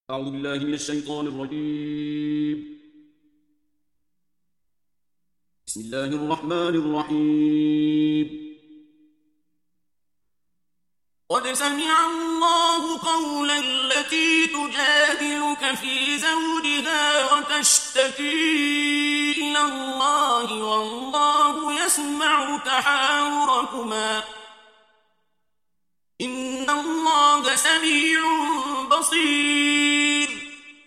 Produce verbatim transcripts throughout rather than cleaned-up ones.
أعوذ بالله من الشيطان الرجيم. بسم الله الرحمن الرحيم. قد سمع الله قول التي تجادلك في زوجها وتشتكي إلى الله والله يسمع تحاوركما إن الله سميع بصير.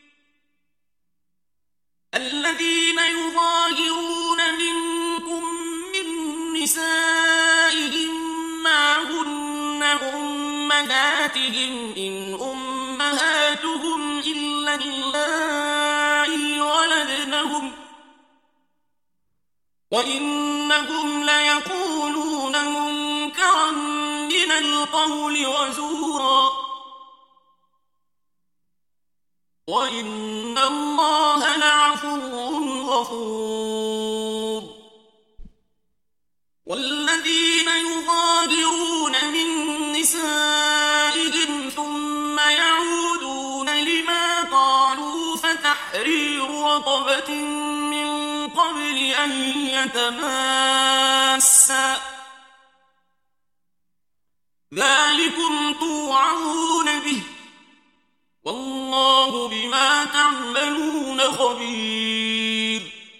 الذين يظاهرون منكم من نسائهم ما هن أمهاتهم إن أمهاتهم إلا اللائي ولدنهم وإنهم ليقولون منكرا من القول وزورا وإن الله لعفو غفور. والذين يظاهرون من نسائهم ثم يعودون لما قالوا فتحرير رقبة من قبل أن يتماسا ذلكم توعظون به والله بما تعملون خبير.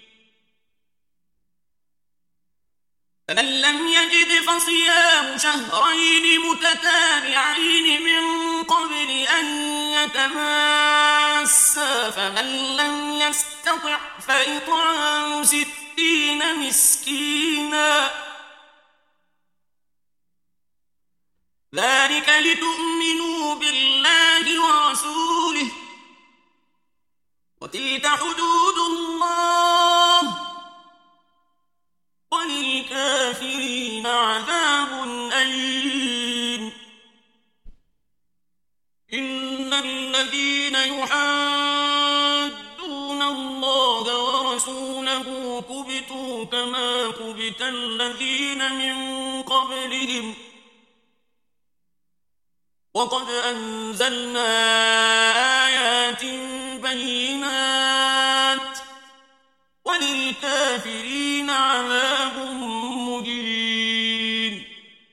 فمن لم يجد فصيام شهرين متتابعين من قبل أن يتماسا فمن لم يستطع فإطعام ستين مسكينا ذلك لتؤمنوا بالله ورسوله وتلك حدود الله وللكافرين عذاب أليم. إن الذين يحادون الله ورسوله كبتوا كما كبت الذين من قبلهم وقد أنزلنا آيات بينات وللكافرين عذاب مهين.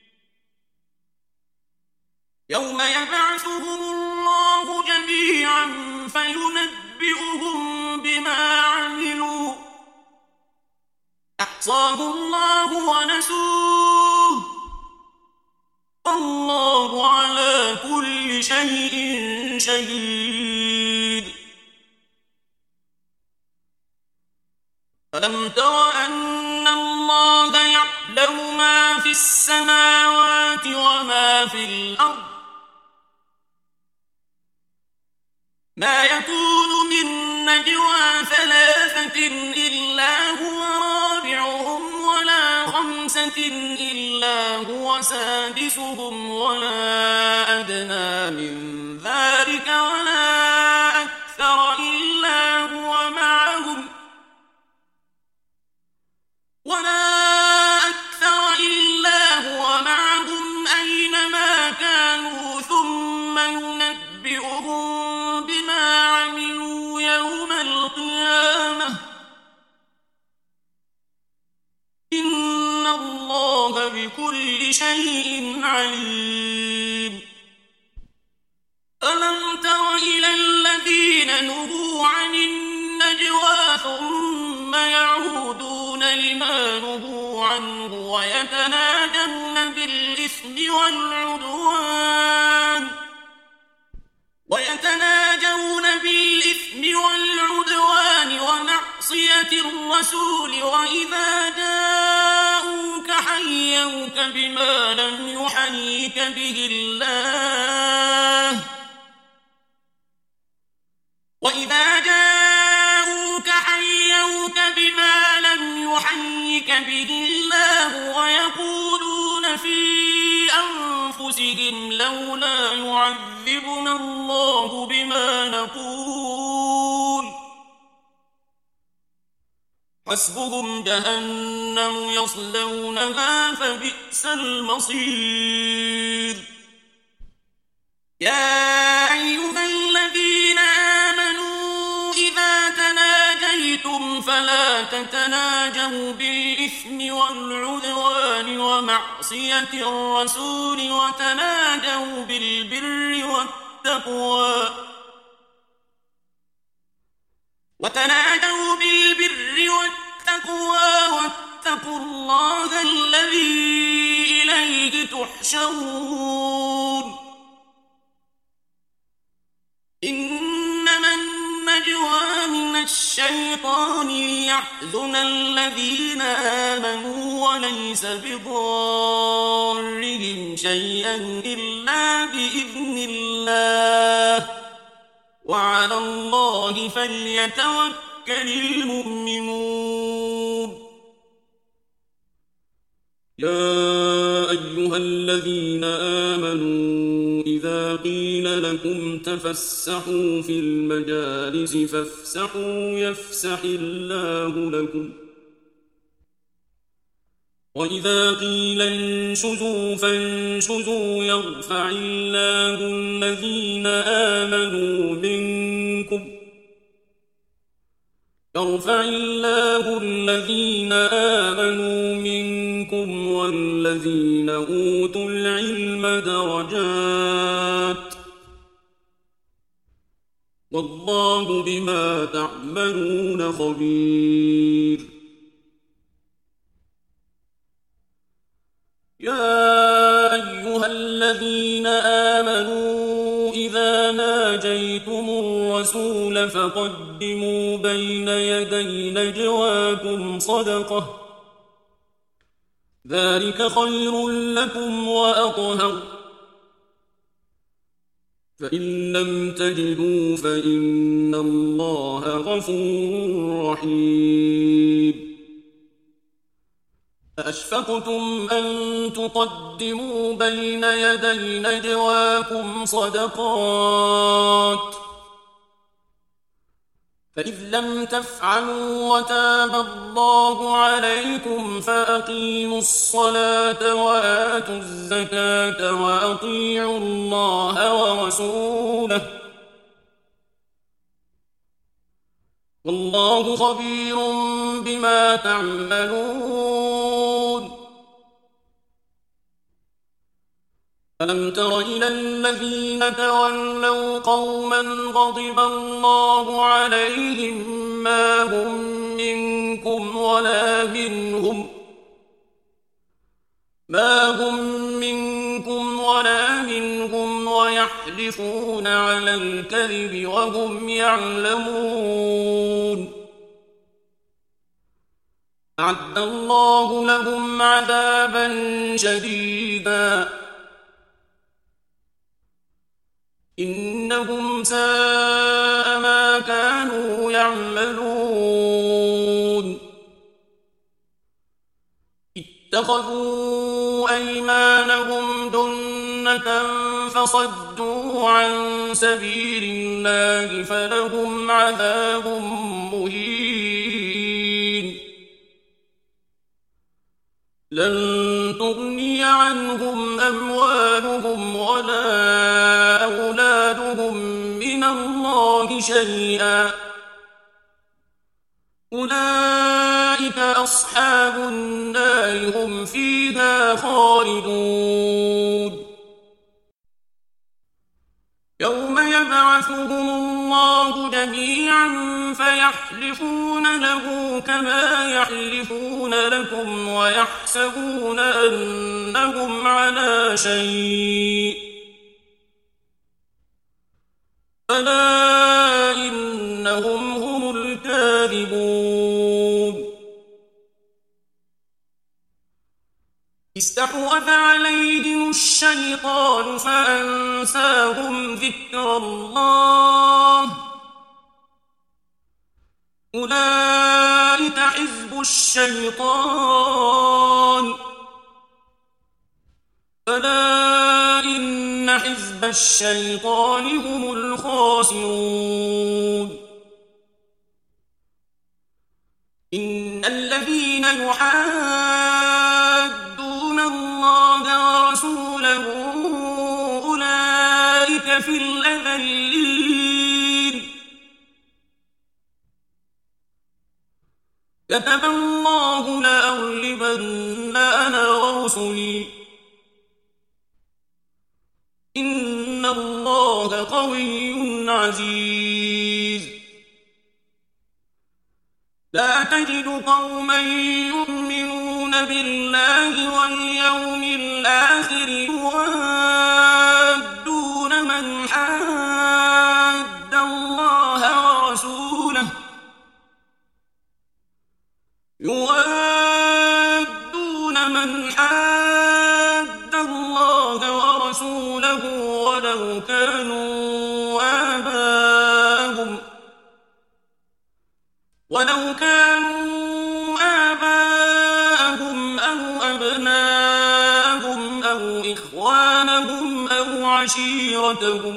يوم يبعثهم الله جميعا فينبئهم بما عملوا أحصاه الله ونسوه الله على كل شيء شهيد. ألم تر أن الله يعلم ما في السماوات وما في الأرض ما يكون من نجوى ثلاثة إلا هو رابعهم ولا خمسة إلا هو سادسهم ولا أدنى من ذلك ولا أكثر إلا هو معهم ولا أكثر إلا هو معهم أينما كانوا ثم ينبئهم بما عملوا يوم القيامة إن الله بكل شيء عليم. ألم تر إلى الذين نهوا عن النجوى ثم يعودون لما نهوا عنه ويتناجون بالإثم والعدوان ويتناجون بالإثم والعدوان ومعصية الرسول وإذا جاءوك حيوك بما لم يحيك به الله وإذا جاءوك حيوك بما لم يحيك به الله ويقولون في أنفسهم لولا يعذبنا الله بما نقول حسبهم جهنم يصلونها فبئس المصير. يا أيها الذين تتناجوا بالإثم والعدوان ومعصية الرسول وتناجوا بالبر والتقوى وتناجوا بالبر والتقوى واتقوا الله الذي إليه تحشرون إنما النجوى من الشيطان ليحزن الذين آمنوا وليس بضارهم شيئا إلا بإذن الله وعلى الله فليتوكل المؤمنون يا أيها الذين آمنوا إذا قيل لكم تفسحوا في المجالس فافسحوا يفسح الله لكم وإذا قيل انشزوا فانشزوا يرفع الله الذين آمنوا منكم يرفع الله الذين آمنوا منكم والذين أوتوا العلم درجات والله بما تعملون خبير يا أيها الذين آمنوا إذا ناجيتم الرسول فقدموا بين يدي نجواكم صدقة ذلك خير لكم وأطهر فإن لم تجدوا فإن الله غفور رحيم أأشفقتم أن تقدموا بين يدي نجواكم صدقات فإذ لم تفعلوا وتاب الله عليكم فأقيموا الصلاة وآتوا الزكاة وأطيعوا الله ورسوله والله خبير بما تعملون ألم تر إلى الذين تولوا قوما غضب الله عليهم ما هم منكم ولا منهم ما هم منكم ولا منهم ويحلفون على الكذب وهم يعلمون أعد الله لهم عذابا شديدا إنهم ساء ما كانوا يعملون اتخذوا أيمانهم جنة فصدوا عن سبيل الله فلهم عذاب مهين لن تغني عنهم أموالهم ولا أولادهم من الله شيئا أولئك أصحاب النار هم فيها خالدون يوم يبعثهم الله جميعا فيحلفون له كما يحلفون لكم ويحسبون أنهم على شيء ألا إنهم هم الكاذبون استحوذ عليهم الشيطان فأنساهم ذكر الله أولئك حزب الشيطان ألا إن حزب الشيطان هم الخاسرون إن الذين يحادون الله ورسوله أولئك في الأذلين كتب الله لأغلبن أنا ورسلي إن الله قوي عزيز. لا تجد قوما يؤمنون بالله واليوم الآخر يوادون من حاد الله ورسوله يوادون من حاد الله ورسوله ولو كانوا آباءهم ولو كانوا آباءهم أو أبناءهم أو إخوانهم أو عشيرتهم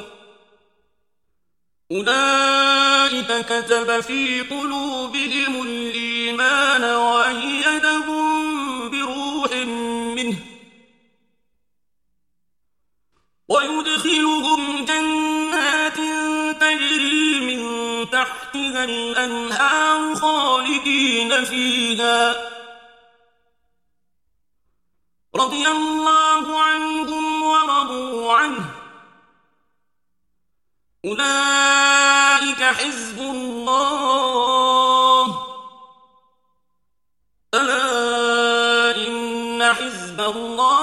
أولئك كتب في قلوبهم الإيمان وأيدهم بروح منه ويدخلهم جنات تجري من تحتها الأنهار خالدين فيها رضي الله عنهم ورضوا عنه أولئك حزب الله ألا إن حزب الله